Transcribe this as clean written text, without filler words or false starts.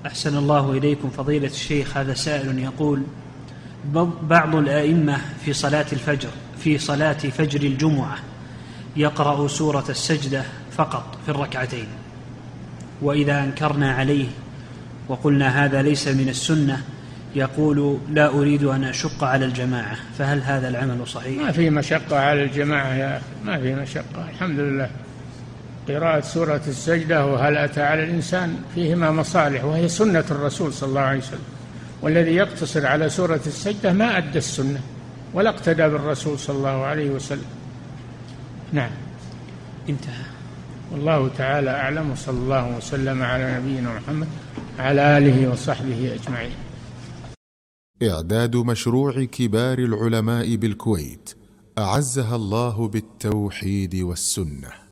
أحسن الله إليكم فضيلة الشيخ. هذا سائل يقول: بعض الآئمة في صلاة فجر الجمعة يقرأ سورة السجدة فقط في الركعتين، وإذا أنكرنا عليه وقلنا هذا ليس من السنة يقول: لا أريد أن أشق على الجماعة، فهل هذا العمل صحيح؟ ما في مشقة على الجماعة يا أخي، ما في مشقة، الحمد لله. قراءة سورة السجدة وهل أتى على الإنسان فيهما مصالح، وهي سنة الرسول صلى الله عليه وسلم، والذي يقتصر على سورة السجدة ما أدى السنة ولا اقتدى بالرسول صلى الله عليه وسلم. نعم، انتهى. والله تعالى أعلم، وصلى الله وسلم على نبينا محمد على آله وصحبه أجمعين. إعداد مشروع كبار العلماء بالكويت أعزها الله بالتوحيد والسنة.